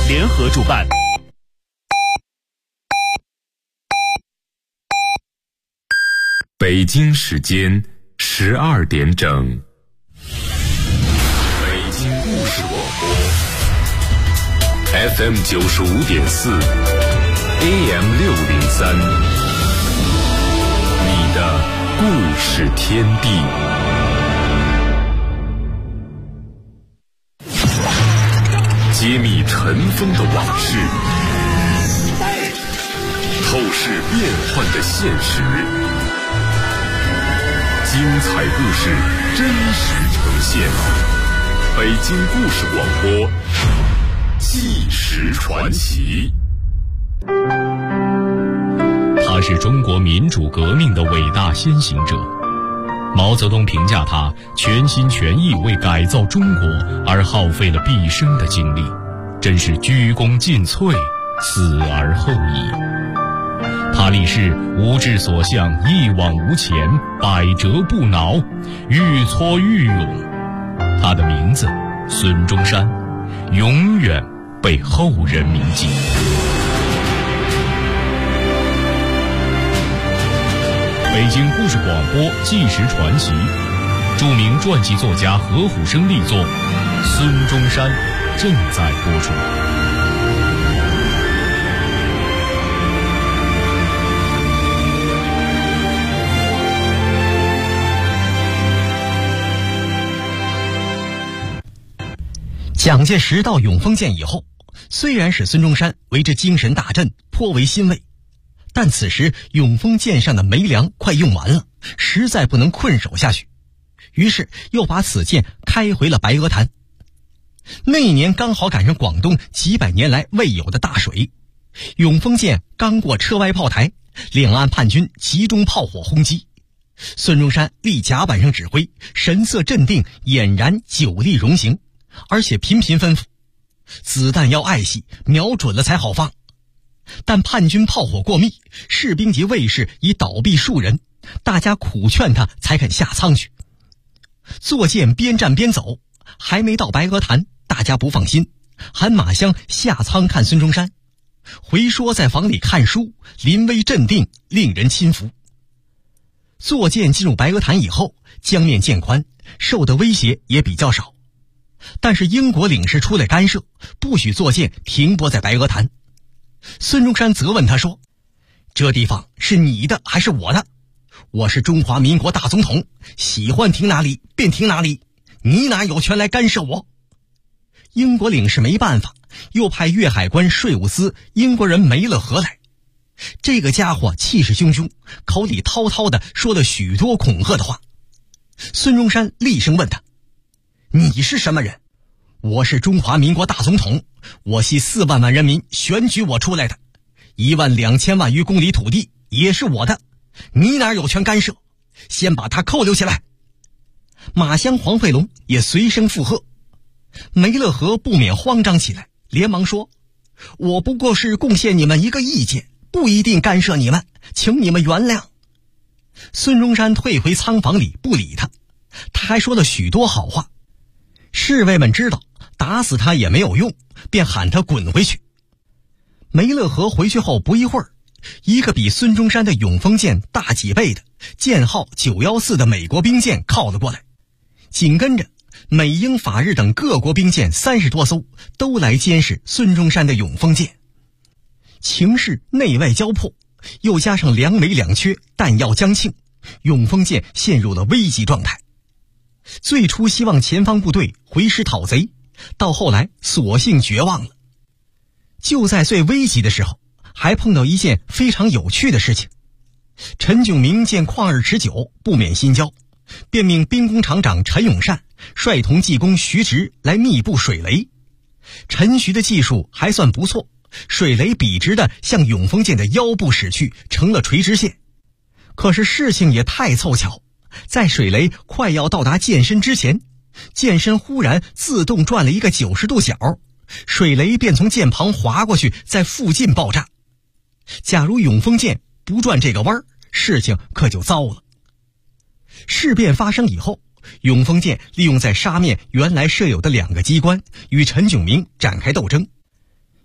联合主办。 北京时间12点整，北京故事广播 FM 95.4 AM 603，你的故事天地。揭秘尘封的往事，透视变幻的现实，精彩故事真实呈现。北京故事广播，纪实传奇。 他是中国民主革命的伟大先行者。毛泽东评价他全心全意为改造中国而耗费了毕生的精力，真是鞠躬尽瘁，死而后已。他立誓无志所向，一往无前，百折不挠，愈挫愈勇。他的名字孙中山，永远被后人铭记。北京故事广播纪实传奇，著名传记作家何虎生力作《孙中山》正在播出。 蒋介石到永丰舰以后，虽然使孙中山为之精神大振，颇为欣慰，但此时永丰舰上的煤粮快用完了，实在不能困守下去，于是又把此舰开回了白鹅潭。那一年刚好赶上广东几百年来未有的大水，永丰舰刚过车歪炮台，两岸叛军集中炮火轰击。孙中山立甲板上指挥，神色镇定，俨然久立容形，而且频频吩咐子弹要爱惜，瞄准了才好放。但叛军炮火过密，士兵及卫士已倒毙数人，大家苦劝他才肯下舱去。坐舰边战边走，还没到白鹅潭，大家不放心，喊马湘下舱看孙中山，回说在房里看书，临危镇定，令人亲服。坐舰进入白鹅潭以后，江面渐宽，受的威胁也比较少，但是英国领事出来干涉，不许坐舰停泊在白鹅潭。孙中山责问他说，这地方是你的还是我的？我是中华民国大总统，喜欢停哪里便停哪里，你哪有权来干涉我？英国领事没办法，又派粤海关税务司英国人梅勒河来。这个家伙气势汹汹，口里滔滔地说了许多恐吓的话。孙中山厉声问他，你是什么人？我是中华民国大总统，我系4万人民选举我出来的，12000万余公里土地也是我的，你哪有权干涉？先把他扣留起来。马湘、黄惠龙也随声附和。梅勒河不免慌张起来，连忙说，我不过是贡献你们一个意见，不一定干涉你们，请你们原谅。孙中山退回舱房里不理他，他还说了许多好话。侍卫们知道打死他也没有用，便喊他滚回去。梅勒河回去后不一会儿，一个比孙中山的永丰舰大几倍的舰号914的美国兵舰靠了过来，紧跟着美英法日等各国兵舰30多艘都来监视孙中山的永丰舰。情势内外交迫，又加上粮煤两缺，弹药将罄，永丰舰陷入了危急状态。最初希望前方部队回师讨贼，到后来索性绝望了。就在最危急的时候，还碰到一件非常有趣的事情。陈炯明见旷日持久，不免心焦，便命兵工厂长陈永善率同技工徐直来密布水雷。陈徐的技术还算不错，水雷笔直的向永丰舰的腰部驶去，成了垂直线。可是事情也太凑巧，在水雷快要到达舰身之前，舰身忽然自动转了一个90度角，水雷便从舰旁滑过去，在附近爆炸。假如永丰舰不转这个弯，事情可就糟了。事变发生以后，永丰舰利用在沙面原来设有的2个机关，与陈炯明展开斗争。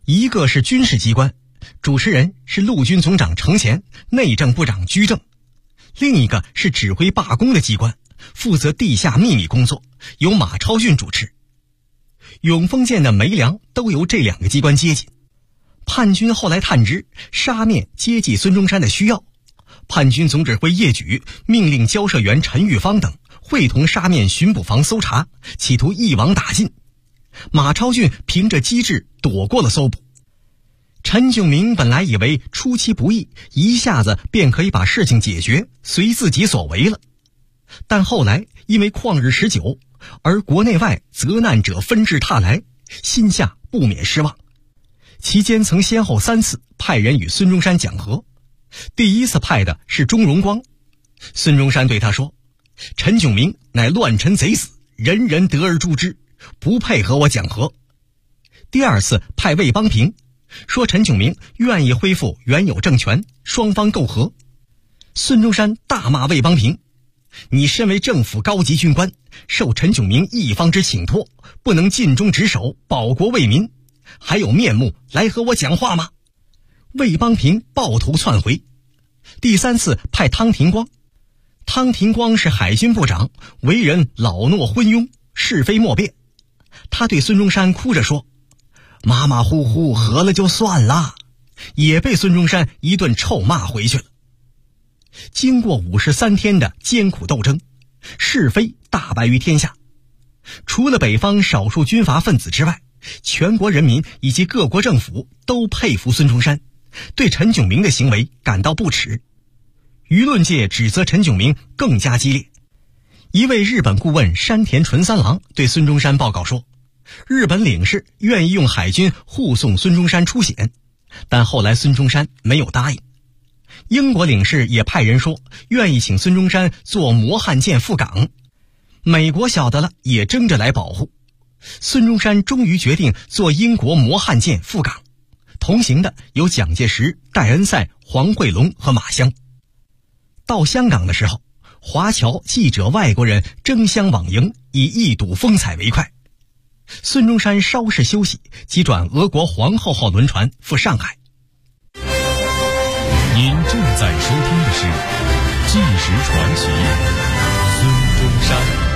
一个是军事机关，主持人是陆军总长程潜，内政部长居正；另一个是指挥罢工的机关，负责地下秘密工作，由马超俊主持。永丰舰的煤粮都由这两个机关接济。叛军后来探知沙面接济孙中山的需要，叛军总指挥叶举命令交涉员陈玉芳等会同沙面巡捕房搜查，企图一网打尽。马超俊凭着机智躲过了搜捕。陈炯明本来以为出其不意，一下子便可以把事情解决，随自己所为了。但后来因为旷日持久，而国内外责难者纷至沓来，心下不免失望。期间曾先后3次派人与孙中山讲和。第一次派的是钟荣光，孙中山对他说：陈炯明乃乱臣贼子，人人得而诛之，不配和我讲和。第二次派魏邦平，说陈炯明愿意恢复原有政权，双方媾和。孙中山大骂魏邦平：你身为政府高级军官，受陈炯明一方之请托，不能尽忠职守，保国为民，还有面目来和我讲话吗？魏邦平抱头窜回。第3次派汤廷光，汤廷光是海军部长，为人老懦昏庸，是非莫辨。他对孙中山哭着说：马马虎虎和了就算了，也被孙中山一顿臭骂回去了。经过53天的艰苦斗争，是非大白于天下。除了北方少数军阀分子之外，全国人民以及各国政府都佩服孙中山，对陈炯明的行为感到不耻。舆论界指责陈炯明更加激烈。一位日本顾问山田纯三郎对孙中山报告说，日本领事愿意用海军护送孙中山出险，但后来孙中山没有答应。英国领事也派人说愿意请孙中山坐摩汉舰赴港，美国晓得了也争着来保护。孙中山终于决定坐英国摩汉舰赴港，同行的有蒋介石、戴恩塞、黄惠龙和马湘。到香港的时候，华侨、记者、外国人争相往迎，以一睹风采为快。孙中山稍事休息，即转俄国皇后号轮船赴上海。 您正在收听的是《纪实传奇》，孙中山。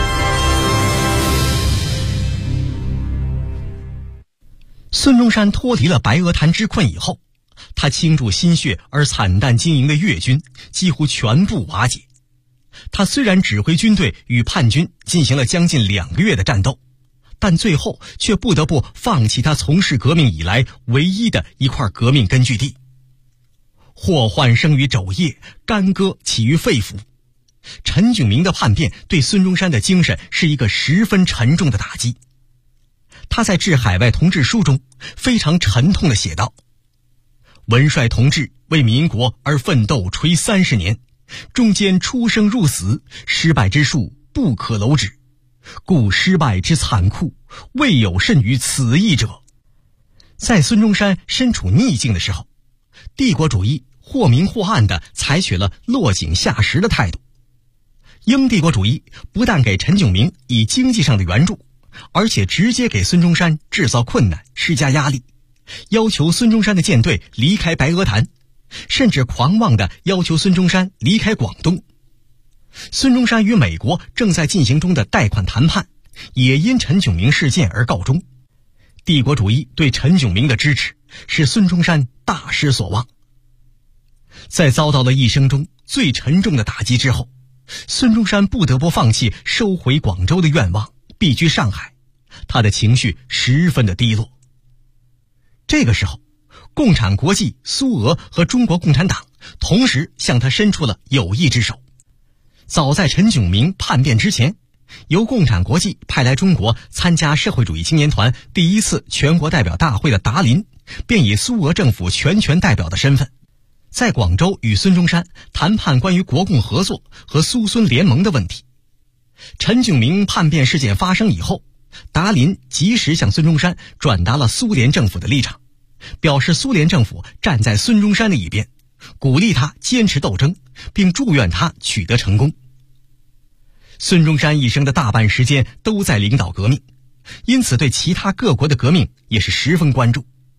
孙中山脱离了白鹅潭之困以后，他倾注心血而惨淡经营的粤军几乎全部瓦解。他虽然指挥军队与叛军进行了将近2个月的战斗，但最后却不得不放弃他从事革命以来唯一的一块革命根据地。祸患生于肘腋，干戈起于肺腑。陈炯明的叛变对孙中山的精神是一个十分沉重的打击。他在致海外同志书中非常沉痛地写道：文帅同志为民国而奋斗垂30年，中间出生入死，失败之数不可楼止，故失败之残酷，未有甚于此一者。在孙中山身处逆境的时候，帝国主义或明或暗地采取了落井下石的态度。英帝国主义不但给陈炯明以经济上的援助，而且直接给孙中山制造困难，施加压力，要求孙中山的舰队离开白鹅潭，甚至狂妄地要求孙中山离开广东。孙中山与美国正在进行中的贷款谈判也因陈炯明事件而告终。帝国主义对陈炯明的支持使孙中山大失所望。在遭到了一生中最沉重的打击之后，孙中山不得不放弃收回广州的愿望，避居上海，他的情绪十分的低落。这个时候，共产国际、苏俄和中国共产党同时向他伸出了友谊之手。早在陈炯明叛变之前，由共产国际派来中国参加社会主义青年团第1次全国代表大会的达林，便以苏俄政府全权代表的身份，在广州与孙中山谈判关于国共合作和苏孙联盟的问题。陈炯明叛变事件发生以后，达林及时向孙中山转达了苏联政府的立场，表示苏联政府站在孙中山的一边，鼓励他坚持斗争，并祝愿他取得成功。孙中山一生的大半时间都在领导革命，因此对其他各国的革命也是十分关注。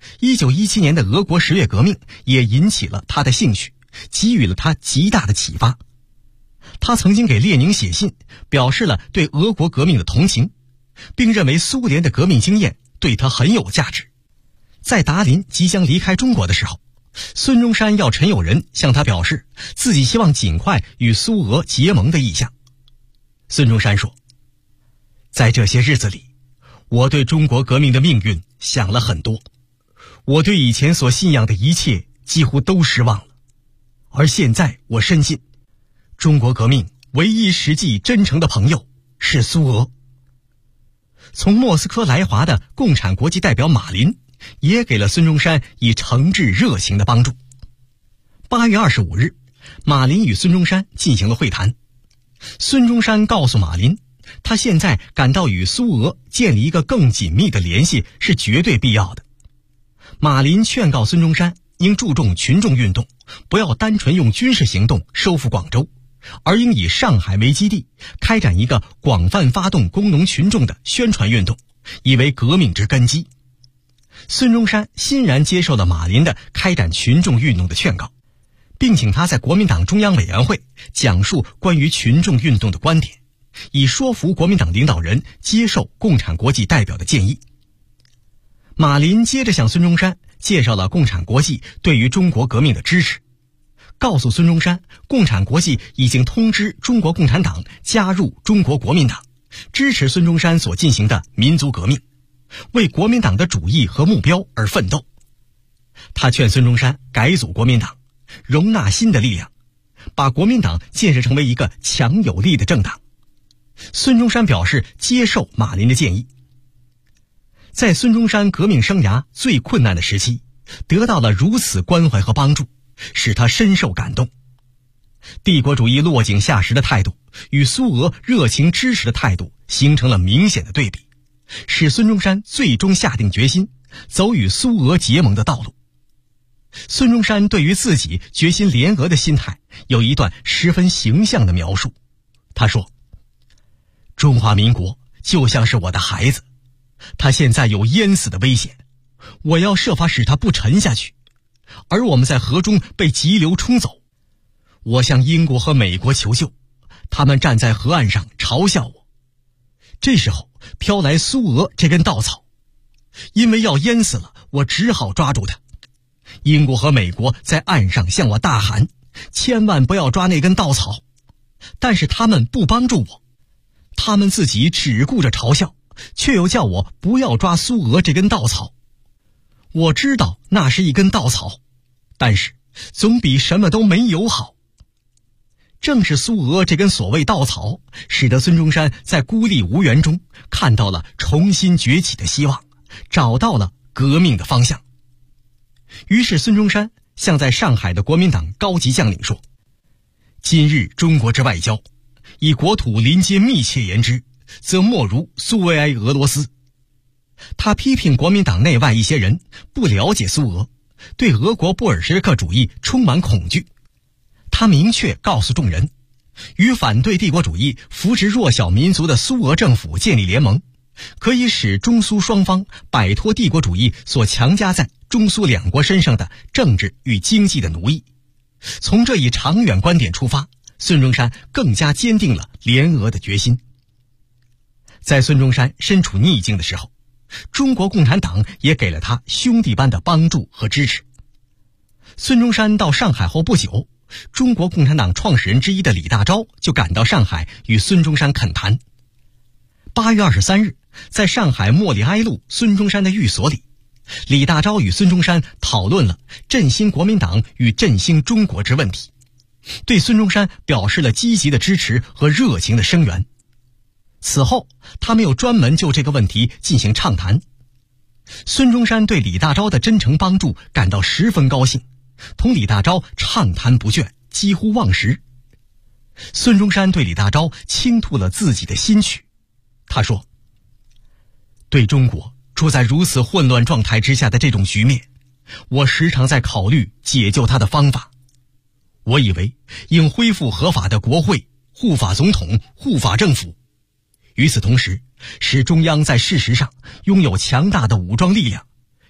1917年的俄国10月革命也引起了他的兴趣，给予了他极大的启发。他曾经给列宁写信，表示了对俄国革命的同情，并认为苏联的革命经验对他很有价值。在达林即将离开中国的时候，孙中山要陈友仁向他表示自己希望尽快与苏俄结盟的意向。孙中山说，在这些日子里，我对中国革命的命运想了很多，我对以前所信仰的一切几乎都失望了，而现在我深信，中国革命唯一实际真诚的朋友是苏俄。从莫斯科来华的共产国际代表马林也给了孙中山以诚挚热情的帮助。8月25日，马林与孙中山进行了会谈。孙中山告诉马林，他现在感到与苏俄建立一个更紧密的联系是绝对必要的。马林劝告孙中山应注重群众运动，不要单纯用军事行动收复广州，而应以上海为基地，开展一个广泛发动工农群众的宣传运动，以为革命之根基。孙中山欣然接受了马林的开展群众运动的劝告，并请他在国民党中央委员会讲述关于群众运动的观点，以说服国民党领导人接受共产国际代表的建议。马林接着向孙中山介绍了共产国际对于中国革命的支持，告诉孙中山，共产国际已经通知中国共产党加入中国国民党，支持孙中山所进行的民族革命，为国民党的主义和目标而奋斗。他劝孙中山改组国民党，容纳新的力量，把国民党建设成为一个强有力的政党。孙中山表示接受马林的建议。在孙中山革命生涯最困难的时期，得到了如此关怀和帮助，使他深受感动。帝国主义落井下石的态度与苏俄热情支持的态度形成了明显的对比，使孙中山最终下定决心走与苏俄结盟的道路。孙中山对于自己决心联俄的心态有一段十分形象的描述。他说，中华民国就像是我的孩子，他现在有淹死的危险，我要设法使他不沉下去，而我们在河中被急流冲走。我向英国和美国求救，他们站在河岸上嘲笑我。这时候飘来苏俄这根稻草，因为要淹死了，我只好抓住它。英国和美国在岸上向我大喊，千万不要抓那根稻草，但是他们不帮助我，他们自己只顾着嘲笑，却又叫我不要抓苏俄这根稻草。我知道那是一根稻草，但是总比什么都没有好。正是苏俄这根所谓稻草，使得孙中山在孤立无援中看到了重新崛起的希望，找到了革命的方向。于是孙中山向在上海的国民党高级将领说，今日中国之外交，以国土邻接密切言之，则莫如苏维埃俄罗斯。他批评国民党内外一些人不了解苏俄，对俄国布尔什维克主义充满恐惧。他明确告诉众人，与反对帝国主义、扶持弱小民族的苏俄政府建立联盟，可以使中苏双方摆脱帝国主义所强加在中苏两国身上的政治与经济的奴役。从这一长远观点出发，孙中山更加坚定了联俄的决心。在孙中山身处逆境的时候，中国共产党也给了他兄弟般的帮助和支持。孙中山到上海后不久，中国共产党创始人之一的李大钊就赶到上海与孙中山恳谈。8月23日，在上海莫里埃路孙中山的寓所里，李大钊与孙中山讨论了振兴国民党与振兴中国之问题，对孙中山表示了积极的支持和热情的声援。此后，他们又专门就这个问题进行畅谈。孙中山对李大钊的真诚帮助感到十分高兴，同李大钊畅谈不倦，几乎忘时。孙中山对李大钊倾吐了自己的心曲。他说，对中国处在如此混乱状态之下的这种局面，我时常在考虑解救它的方法。我以为应恢复合法的国会、护法总统、护法政府，与此同时，使中央在事实上拥有强大的武装力量，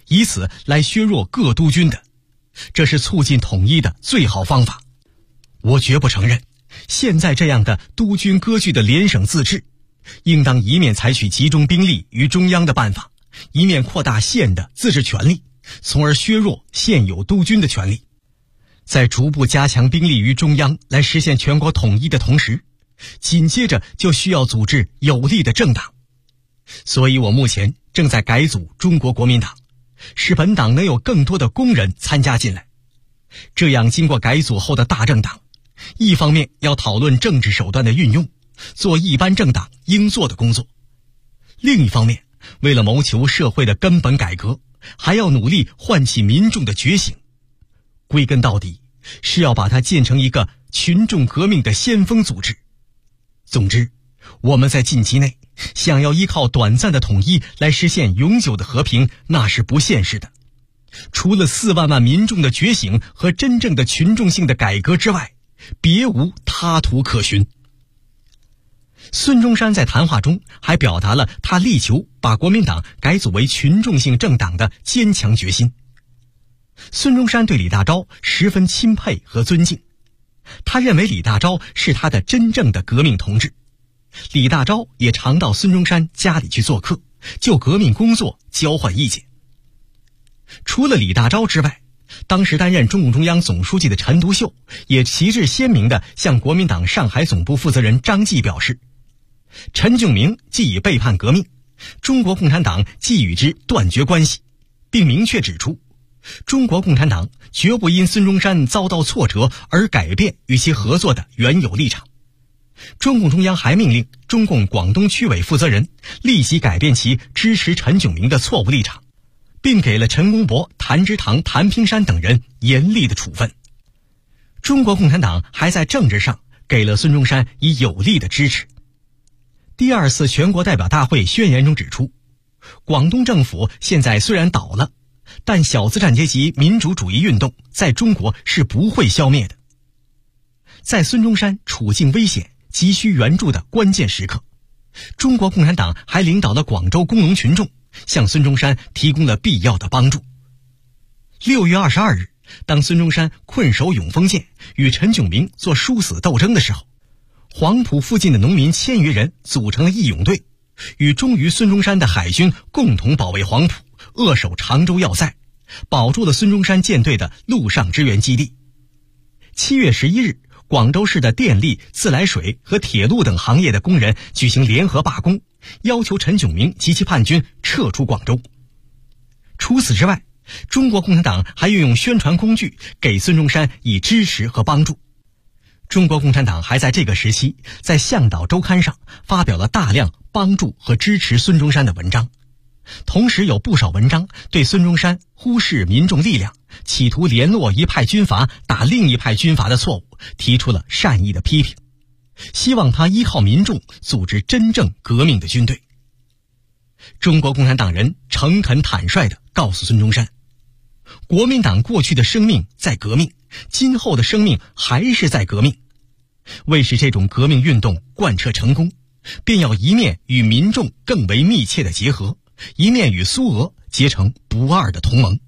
以此来削弱各督军的，这是促进统一的最好方法。我绝不承认现在这样的督军割据的联省自治，应当一面采取集中兵力于中央的办法，一面扩大县的自治权力，从而削弱现有督军的权力。在逐步加强兵力于中央来实现全国统一的同时，紧接着就需要组织有力的政党。所以我目前正在改组中国国民党，使本党能有更多的工人参加进来。这样经过改组后的大政党，一方面要讨论政治手段的运用，做一般政党应做的工作；另一方面，为了谋求社会的根本改革，还要努力唤起民众的觉醒。归根到底，是要把它建成一个群众革命的先锋组织。总之，我们在近期内想要依靠短暂的统一来实现永久的和平，那是不现实的。除了4万万民众的觉醒和真正的群众性的改革之外，别无他途可循。孙中山在谈话中还表达了他力求把国民党改组为群众性政党的坚强决心。孙中山对李大钊十分钦佩和尊敬，他认为李大钊是他的真正的革命同志。李大钊也常到孙中山家里去做客，就革命工作交换意见。除了李大钊之外，当时担任中共中央总书记的陈独秀也旗帜鲜明地向国民党上海总部负责人张继表示，陈炯明既已背叛革命，中国共产党即与之断绝关系，并明确指出，中国共产党绝不因孙中山遭到挫折而改变与其合作的原有立场。中共中央还命令中共广东区委负责人立即改变其支持陈炯明的错误立场，并给了陈公博、谭之堂、谭平山等人严厉的处分。中国共产党还在政治上给了孙中山以有力的支持。第2次全国代表大会宣言中指出，广东政府现在虽然倒了，但小资产阶级民主主义运动在中国是不会消灭的。在孙中山处境危险、急需援助的关键时刻，中国共产党还领导了广州工农群众，向孙中山提供了必要的帮助。6月22日，当孙中山困守永丰县与陈炯明做殊死斗争的时候，黄埔附近的农民1000余人组成了义勇队，与忠于孙中山的海军共同保卫黄埔，扼守常州要塞，保住了孙中山舰队的陆上支援基地。7月11日，广州市的电力、自来水和铁路等行业的工人举行联合罢工，要求陈炯明及其叛军撤出广州。除此之外，中国共产党还运用宣传工具给孙中山以支持和帮助。中国共产党还在这个时期在《向导周刊》上发表了大量帮助和支持孙中山的文章，同时有不少文章对孙中山忽视民众力量，企图联络一派军阀打另一派军阀的错误提出了善意的批评，希望他依靠民众组织真正革命的军队。中国共产党人诚恳坦率地告诉孙中山，国民党过去的生命在革命，今后的生命还是在革命。为使这种革命运动贯彻成功，便要一面与民众更为密切的结合，一面与苏俄结成不二的同盟。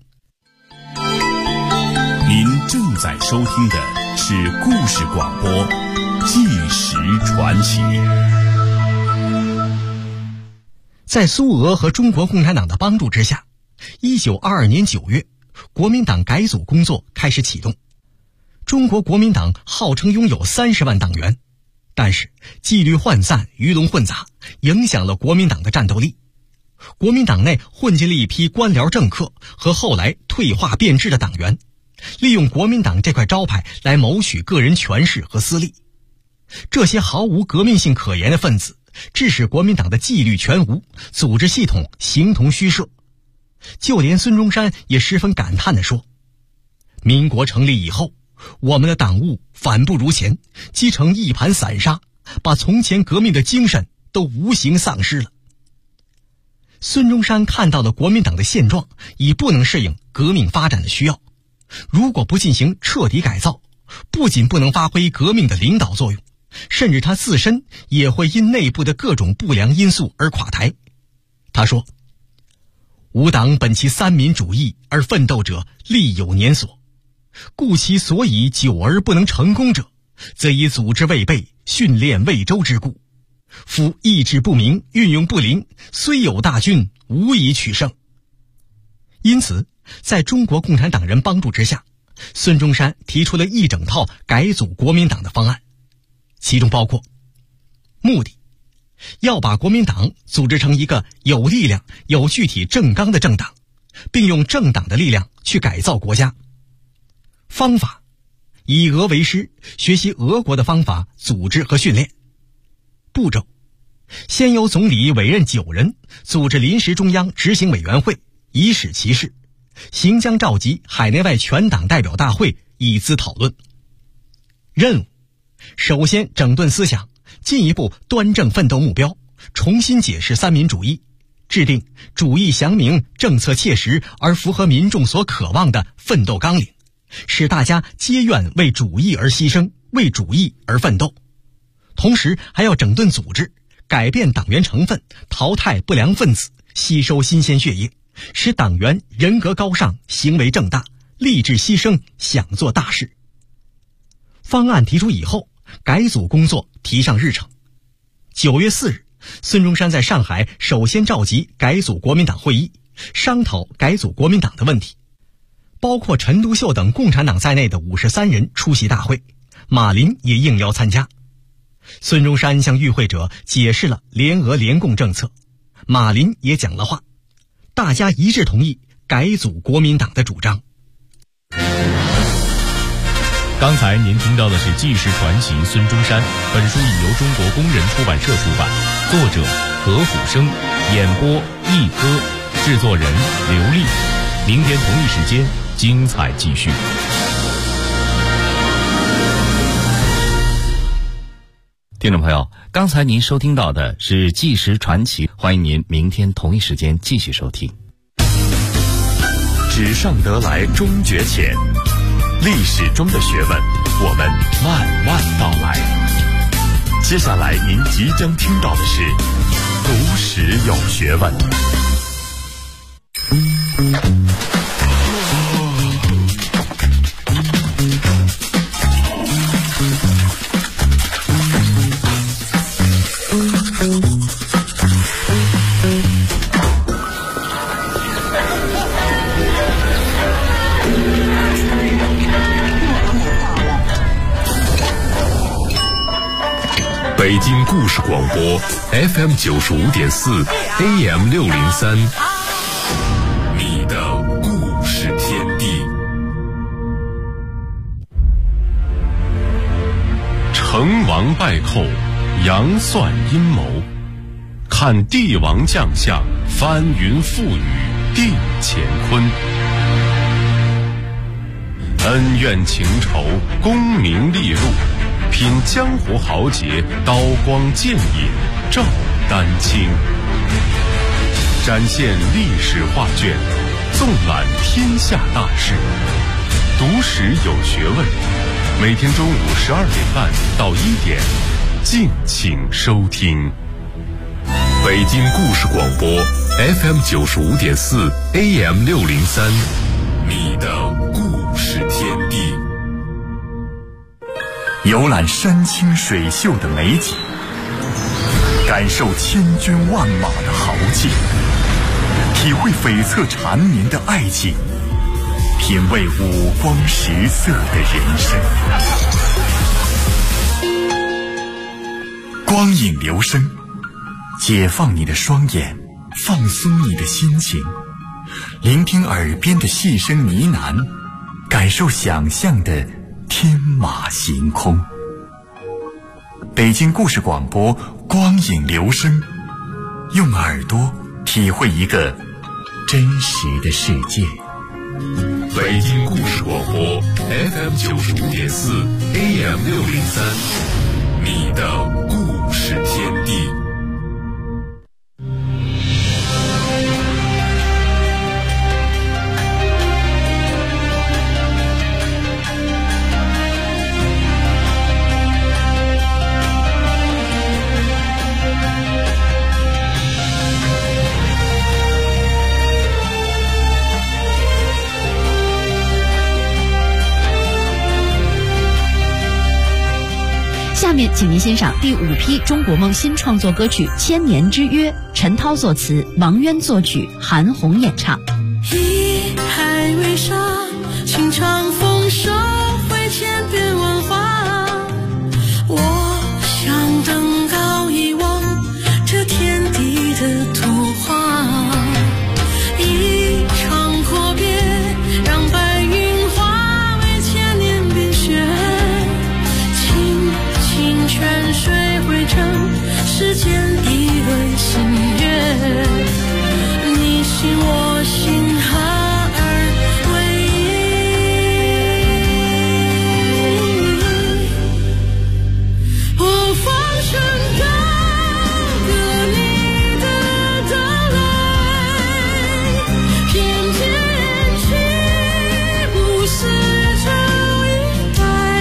您正在收听的是故事广播《纪实传奇》。 在苏俄和中国共产党的帮助之下，1922年9月，国民党改组工作开始启动。中国国民党号称拥有30万党员，但是纪律涣散、鱼龙混杂，影响了国民党的战斗力。国民党内混进了一批官僚政客和后来退化变质的党员，利用国民党这块招牌来谋取个人权势和私利。这些毫无革命性可言的分子，致使国民党的纪律全无，组织系统形同虚设。就连孙中山也十分感叹地说，民国成立以后，我们的党务反不如前，积成一盘散沙，把从前革命的精神都无形丧失了。孙中山看到了国民党的现状已不能适应革命发展的需要，如果不进行彻底改造，不仅不能发挥革命的领导作用，甚至他自身也会因内部的各种不良因素而垮台。他说， 吾党本其三民主义而奋斗者历有年所，故其所以久而不能成功者，则以组织未备，训练未周之故。夫意志不明，运用不灵，虽有大军，无以取胜。因此，在中国共产党人帮助之下，孙中山提出了一整套改组国民党的方案，其中包括目的，要把国民党组织成一个有力量、有具体政纲的政党，并用政党的力量去改造国家。方法，以俄为师，学习俄国的方法组织和训练。步骤，先由总理委任9人，组织临时中央执行委员会，以使其事，行将召集海内外全党代表大会，以资讨论。任务，首先整顿思想，进一步端正奋斗目标，重新解释三民主义，制定主义详明、政策切实而符合民众所渴望的奋斗纲领，使大家皆愿为主义而牺牲，为主义而奋斗。同时还要整顿组织，改变党员成分，淘汰不良分子，吸收新鲜血液，使党员人格高尚，行为正大，立志牺牲，想做大事。方案提出以后，改组工作提上日程。9月4日，孙中山在上海首先召集改组国民党会议，商讨改组国民党的问题。包括陈独秀等共产党在内的53人出席大会，马林也应邀参加。孙中山向与会者解释了联俄联共政策，马林也讲了话，大家一致同意改组国民党的主张。 刚才您听到的是纪实传奇孙中山，本书已由中国工人出版社出版，作者何虎生，演播一歌，制作人刘丽。明天同一时间精彩继续。 听众朋友，刚才您收听到的是纪实传奇，欢迎您明天同一时间继续收听。 纸上得来终觉浅，历史中的学问，我们慢慢道来。接下来您即将听到的是读史有学问。北京故事广播 FM 95.4 AM 603，你的故事天地。成王败寇，杨算阴谋，看帝王将相，翻云覆雨定乾坤。恩怨情仇，功名利禄，品江湖豪杰，刀光剑影照丹青，展现历史画卷，纵览天下大事，读史有学问。每天中午12点半到1点，敬请收听。北京故事广播 FM 95.4 AM 603，你的故事天地。 游览山清水秀的美景，感受千军万马的豪气，体会悱恻缠绵的爱情，品味五光十色的人生。光影流声，解放你的双眼，放松你的心情，聆听耳边的细声呢喃，感受想象的天马行空。北京故事广播光影流声，用耳朵体会一个真实的世界。 北京故事广播 FM 95.4 AM 603，你的故事天地。 面请您欣赏第5批中国梦新创作歌曲《千年之约》，陈涛作词，王渊作曲，韩红演唱。 一海为沙，情长风收回千变万化。我想登高一望这天地的图画，一场阔别让白云化为千年冰雪，清清泉水汇成世间一轮新月，你心我心合而为一，我放声高歌你的到来，偏偏去不似这一代，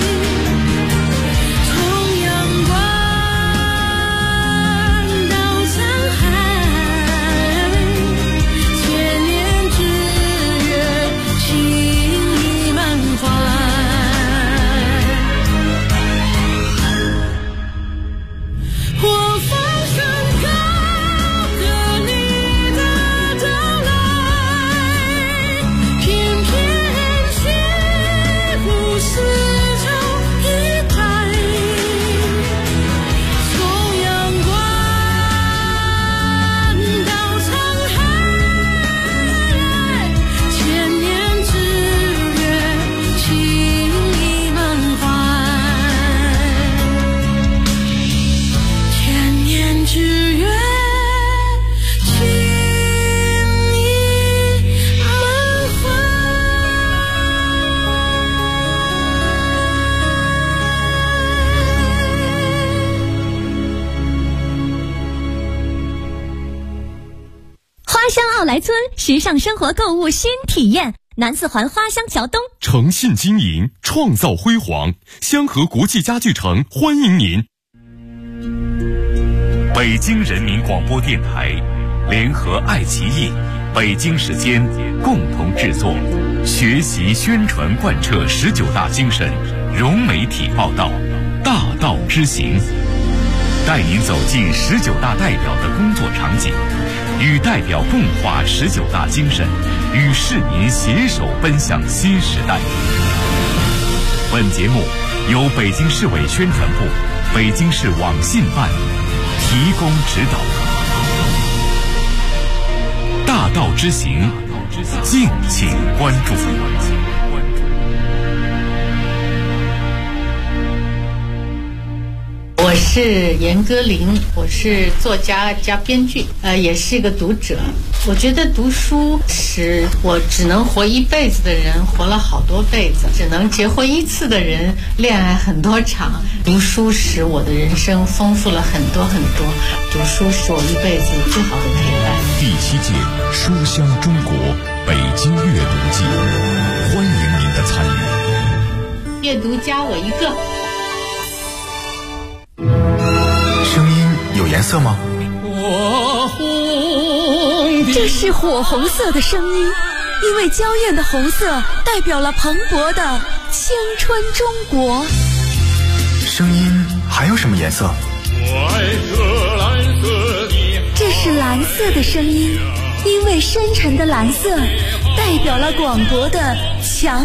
从阳关到沧海，千年之约，情意满怀。我放声高歌你的到来，偏偏去不似这一代，从阳关到沧海，千年之约，情意满怀，千年之约，情意满怀。 花乡奥莱村时尚生活购物新体验，南四环花乡桥东。 诚信经营，创造辉煌。香河国际家具城欢迎您。北京人民广播电台联合爱奇艺、北京时间共同制作，学习宣传贯彻19大精神，融媒体报道，大道之行，带您走进19大代表的工作场景，与代表共话19大精神，与市民携手奔向新时代。本节目由北京市委宣传部、北京市网信办提供指导。大道之行，敬请关注。 我是严歌苓，我是作家加编剧，也是一个读者。我觉得读书使我只能活一辈子的人活了好多辈子，只能结婚一次的人恋爱很多场。读书使我的人生丰富了很多很多，读书是我一辈子最好的陪伴。 第7届书香中国北京阅读季，欢迎您的参与。 阅读加我一个。 声音有颜色吗？ 这是火红色的声音，因为娇艳的红色代表了蓬勃的青春中国。 声音还有什么颜色？ 这是蓝色的声音，因为深沉的蓝色代表了广博的强